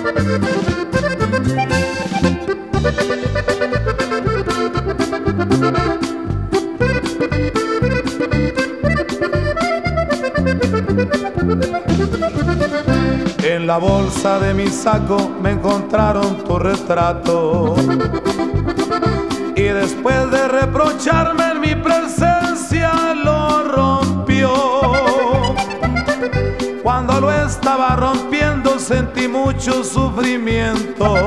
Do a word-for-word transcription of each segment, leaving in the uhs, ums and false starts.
En la bolsa de mi saco me encontraron tu retrato, y después de reprocharme en mi presencia lo rompió. Cuando lo estaba rompiendo sentí mucho sufrimiento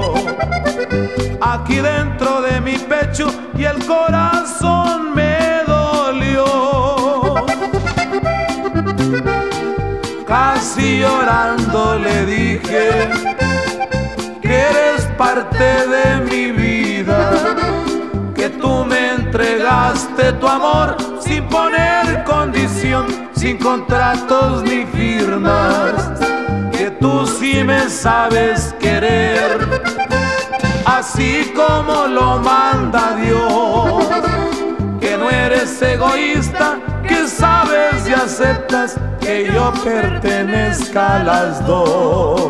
aquí dentro de mi pecho, y el corazón me dolió. Casi llorando le dije que eres parte de mi vida, que tú me entregaste tu amor sin poner condición, sin contratos ni firmas, que tú sí me sabes querer, así como lo manda Dios, que no eres egoísta, que sabes y aceptas que yo pertenezca a las dos.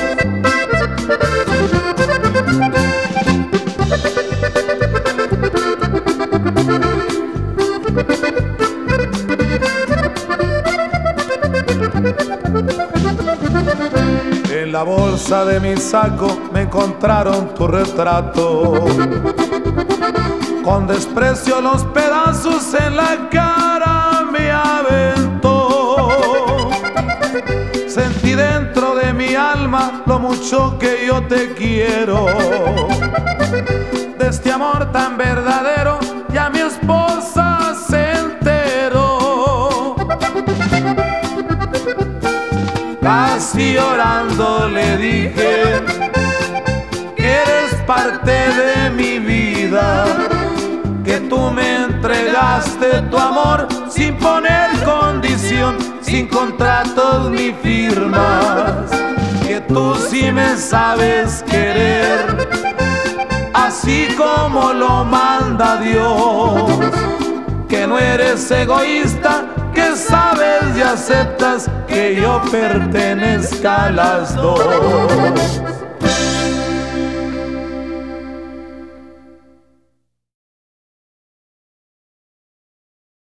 En la bolsa de mi saco me encontraron tu retrato, con desprecio los pedazos en la cara me aventó. Sentí dentro de mi alma lo mucho que yo te quiero. De este amor tan verdadero ya mi esposa se enteró. Casi llorando le dije que eres parte de mi vida, que tú me entregaste tu amor sin poner condición, sin contratos ni firmas, que tú sí me sabes querer, así como lo manda Dios, que no eres egoísta, que sabes y aceptas que yo pertenezca a las dos.